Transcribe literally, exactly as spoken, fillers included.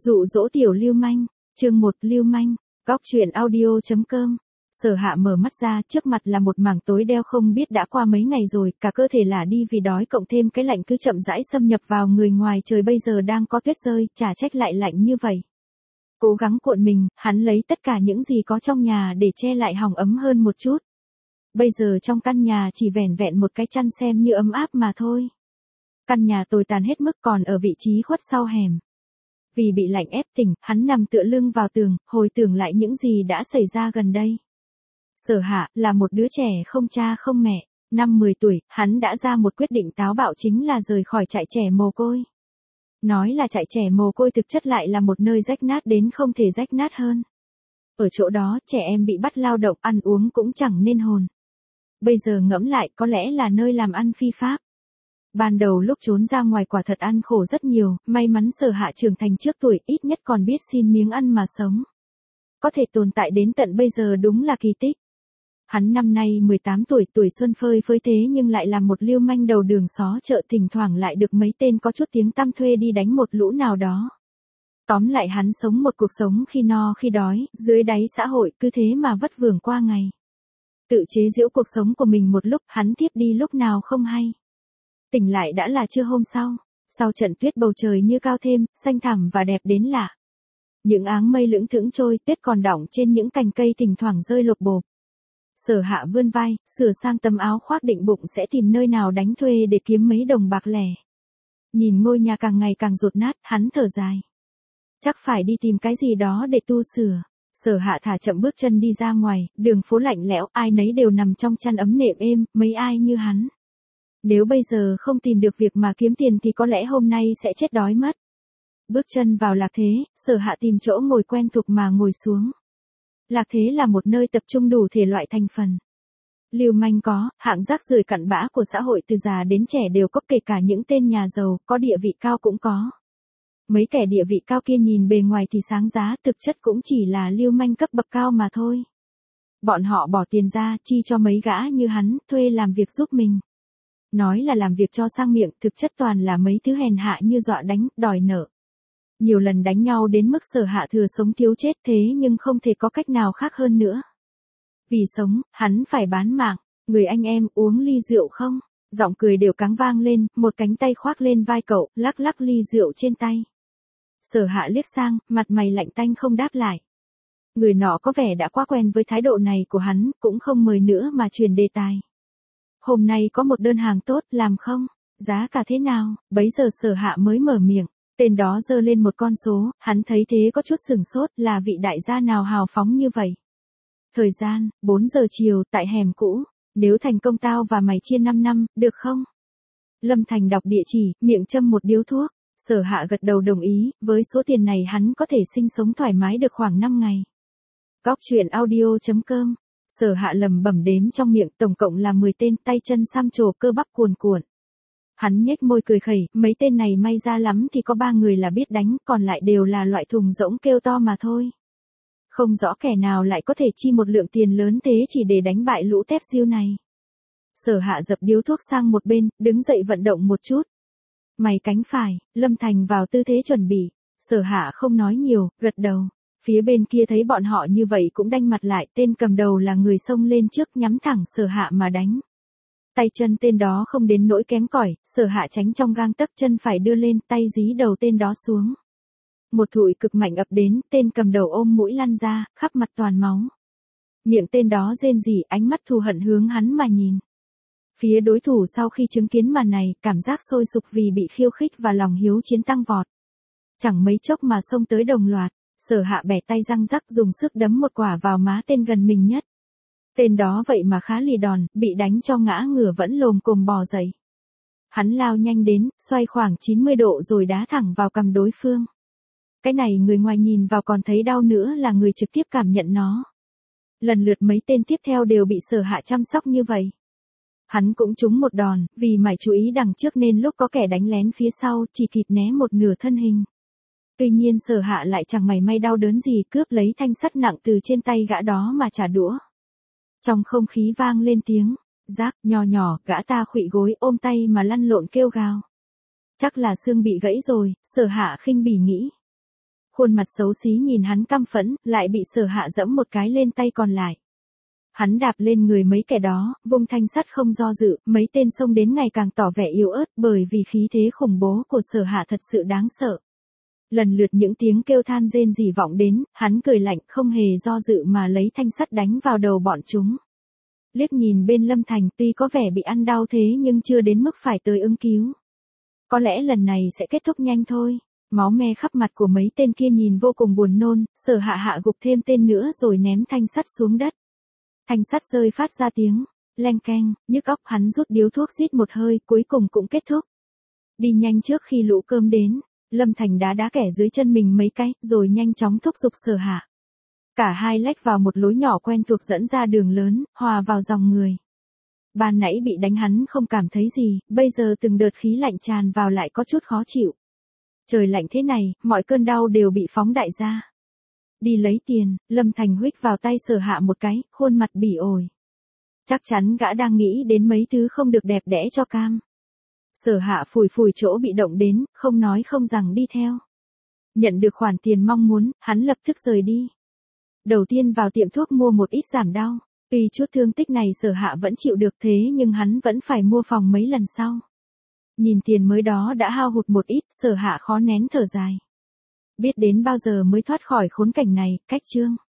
Dụ dỗ tiểu lưu manh, chương một lưu manh, góc truyện audio chấm com. Sở Hạ mở mắt ra, trước mặt là một mảng tối đeo không biết đã qua mấy ngày rồi, cả cơ thể là đi vì đói cộng thêm cái lạnh cứ chậm rãi xâm nhập vào người, ngoài trời bây giờ đang có tuyết rơi, chả trách lại lạnh như vậy. Cố gắng cuộn mình, hắn lấy tất cả những gì có trong nhà để che lại hòng ấm hơn một chút. Bây giờ trong căn nhà chỉ vẻn vẹn một cái chăn xem như ấm áp mà thôi. Căn nhà tồi tàn hết mức, còn ở vị trí khuất sau hẻm. Vì bị lạnh ép tỉnh, hắn nằm tựa lưng vào tường, hồi tưởng lại những gì đã xảy ra gần đây. Sở Hạ là một đứa trẻ không cha không mẹ, năm mười tuổi, hắn đã ra một quyết định táo bạo, chính là rời khỏi trại trẻ mồ côi. Nói là trại trẻ mồ côi thực chất lại là một nơi rách nát đến không thể rách nát hơn. Ở chỗ đó, trẻ em bị bắt lao động, ăn uống cũng chẳng nên hồn. Bây giờ ngẫm lại, có lẽ là nơi làm ăn phi pháp. Ban đầu lúc trốn ra ngoài quả thật ăn khổ rất nhiều, may mắn Sở Hạ trưởng thành trước tuổi, ít nhất còn biết xin miếng ăn mà sống. Có thể tồn tại đến tận bây giờ đúng là kỳ tích. Hắn năm nay mười tám tuổi, tuổi xuân phơi phới, thế nhưng lại là một lưu manh đầu đường xó chợ, thỉnh thoảng lại được mấy tên có chút tiếng tăm thuê đi đánh một lũ nào đó. Tóm lại hắn sống một cuộc sống khi no khi đói, dưới đáy xã hội, cứ thế mà vất vưởng qua ngày. Tự chế giễu cuộc sống của mình một lúc, hắn thiếp đi lúc nào không hay. Tỉnh lại đã là trưa hôm sau, sau trận tuyết bầu trời như cao thêm, xanh thẳm và đẹp đến lạ. Những áng mây lững thững trôi, tuyết còn đọng trên những cành cây thỉnh thoảng rơi lộp bộp. Sở Hạ vươn vai, sửa sang tấm áo khoác, định bụng sẽ tìm nơi nào đánh thuê để kiếm mấy đồng bạc lẻ. Nhìn ngôi nhà càng ngày càng dột nát, hắn thở dài. Chắc phải đi tìm cái gì đó để tu sửa. Sở Hạ thả chậm bước chân đi ra ngoài, đường phố lạnh lẽo, ai nấy đều nằm trong chăn ấm nệm êm, mấy ai như hắn. Nếu bây giờ không tìm được việc mà kiếm tiền thì có lẽ hôm nay sẽ chết đói mất. Bước chân vào Lạc Thế, Sở Hạ tìm chỗ ngồi quen thuộc mà ngồi xuống. Lạc Thế là một nơi tập trung đủ thể loại thành phần. Lưu manh có, hạng rác rưởi cặn bã của xã hội từ già đến trẻ đều có, kể cả những tên nhà giàu, có địa vị cao cũng có. Mấy kẻ địa vị cao kia nhìn bề ngoài thì sáng giá, thực chất cũng chỉ là lưu manh cấp bậc cao mà thôi. Bọn họ bỏ tiền ra, chi cho mấy gã như hắn, thuê làm việc giúp mình. Nói là làm việc cho sang miệng, thực chất toàn là mấy thứ hèn hạ như dọa đánh, đòi nợ. Nhiều lần đánh nhau đến mức Sở Hạ thừa sống thiếu chết, thế nhưng không thể có cách nào khác hơn nữa. Vì sống, hắn phải bán mạng. Người anh em, uống ly rượu không? Giọng cười đều cáng vang lên, một cánh tay khoác lên vai cậu, lắc lắc ly rượu trên tay. Sở Hạ liếc sang, mặt mày lạnh tanh không đáp lại. Người nọ có vẻ đã quá quen với thái độ này của hắn, cũng không mời nữa mà chuyển đề tài. Hôm nay có một đơn hàng tốt, làm không? Giá cả thế nào? Bấy giờ Sở Hạ mới mở miệng. Tên đó giơ lên một con số, hắn thấy thế có chút sửng sốt, là vị đại gia nào hào phóng như vậy. Thời gian, bốn giờ chiều, tại hẻm cũ. Nếu thành công tao và mày chia năm năm, được không? Lâm Thành đọc địa chỉ, miệng châm một điếu thuốc. Sở Hạ gật đầu đồng ý, với số tiền này hắn có thể sinh sống thoải mái được khoảng năm ngày. Góc truyện audio chấm com. Sở Hạ lẩm bẩm đếm trong miệng, tổng cộng là mười tên, tay chân xăm trổ, cơ bắp cuồn cuộn. Hắn nhếch môi cười khẩy, mấy tên này may ra lắm thì có ba người là biết đánh, còn lại đều là loại thùng rỗng kêu to mà thôi. Không rõ kẻ nào lại có thể chi một lượng tiền lớn thế chỉ để đánh bại lũ tép diêu này. Sở Hạ dập điếu thuốc sang một bên, đứng dậy vận động một chút. Mày cánh phải, Lâm Thành vào tư thế chuẩn bị. Sở Hạ không nói nhiều, gật đầu. Phía bên kia thấy bọn họ như vậy cũng đanh mặt lại, tên cầm đầu là người xông lên trước, nhắm thẳng Sở Hạ mà đánh. Tay chân tên đó không đến nỗi kém cỏi, Sở Hạ tránh trong gang tấc, chân phải đưa lên, tay dí đầu tên đó xuống. Một thụi cực mạnh ập đến, tên cầm đầu ôm mũi lăn ra, khắp mặt toàn máu. Miệng tên đó rên rỉ, ánh mắt thù hận hướng hắn mà nhìn. Phía đối thủ sau khi chứng kiến màn này, cảm giác sôi sục vì bị khiêu khích và lòng hiếu chiến tăng vọt. Chẳng mấy chốc mà xông tới đồng loạt, Sở Hạ bẻ tay răng rắc, dùng sức đấm một quả vào má tên gần mình nhất. Tên đó vậy mà khá lì đòn, bị đánh cho ngã ngửa vẫn lồm cồm bò dậy. Hắn lao nhanh đến, xoay khoảng chín mươi độ rồi đá thẳng vào cằm đối phương. Cái này người ngoài nhìn vào còn thấy đau nữa là người trực tiếp cảm nhận nó. Lần lượt mấy tên tiếp theo đều bị Sở Hạ chăm sóc như vậy. Hắn cũng trúng một đòn, vì mải chú ý đằng trước nên lúc có kẻ đánh lén phía sau chỉ kịp né một nửa thân hình. Tuy nhiên Sở Hạ lại chẳng mảy may đau đớn gì, cướp lấy thanh sắt nặng từ trên tay gã đó mà trả đũa. Trong không khí vang lên tiếng rác, nhỏ nhỏ, gã ta khuỵu gối ôm tay mà lăn lộn kêu gào. Chắc là xương bị gãy rồi, Sở Hạ khinh bỉ nghĩ. khuôn mặt xấu xí nhìn hắn căm phẫn, lại bị Sở Hạ giẫm một cái lên tay còn lại. Hắn đạp lên người mấy kẻ đó, vung thanh sắt không do dự, mấy tên xông đến ngày càng tỏ vẻ yếu ớt bởi vì khí thế khủng bố của Sở Hạ thật sự đáng sợ. Lần lượt những tiếng kêu than rên rỉ vọng đến, hắn cười lạnh không hề do dự mà lấy thanh sắt đánh vào đầu bọn chúng. Liếc nhìn bên Lâm Thành tuy có vẻ bị ăn đau thế nhưng chưa đến mức phải tới ứng cứu. Có lẽ lần này sẽ kết thúc nhanh thôi. Máu me khắp mặt của mấy tên kia nhìn vô cùng buồn nôn, Sở Hạ hạ gục thêm tên nữa rồi ném thanh sắt xuống đất. Thanh sắt rơi phát ra tiếng, leng keng, nhức óc. Hắn rút điếu thuốc rít một hơi, cuối cùng cũng kết thúc. Đi nhanh trước khi lũ cơm đến, Lâm Thành đá đá kẻ dưới chân mình mấy cái, rồi nhanh chóng thúc giục Sở Hạ. Cả hai lách vào một lối nhỏ quen thuộc dẫn ra đường lớn, hòa vào dòng người. Ban nãy bị đánh hắn không cảm thấy gì, bây giờ từng đợt khí lạnh tràn vào lại có chút khó chịu. Trời lạnh thế này, mọi cơn đau đều bị phóng đại ra. Đi lấy tiền, Lâm Thành huých vào tay Sở Hạ một cái, khuôn mặt bỉ ổi. Chắc chắn gã đang nghĩ đến mấy thứ không được đẹp đẽ cho cam. Sở Hạ phủi phủi chỗ bị động đến, không nói không rằng đi theo. Nhận được khoản tiền mong muốn, hắn lập tức rời đi. Đầu tiên vào tiệm thuốc mua một ít giảm đau. Tuy chút thương tích này Sở Hạ vẫn chịu được thế nhưng hắn vẫn phải mua phòng mấy lần sau. Nhìn tiền mới đó đã hao hụt một ít, Sở Hạ khó nén thở dài. Biết đến bao giờ mới thoát khỏi khốn cảnh này, cách chương.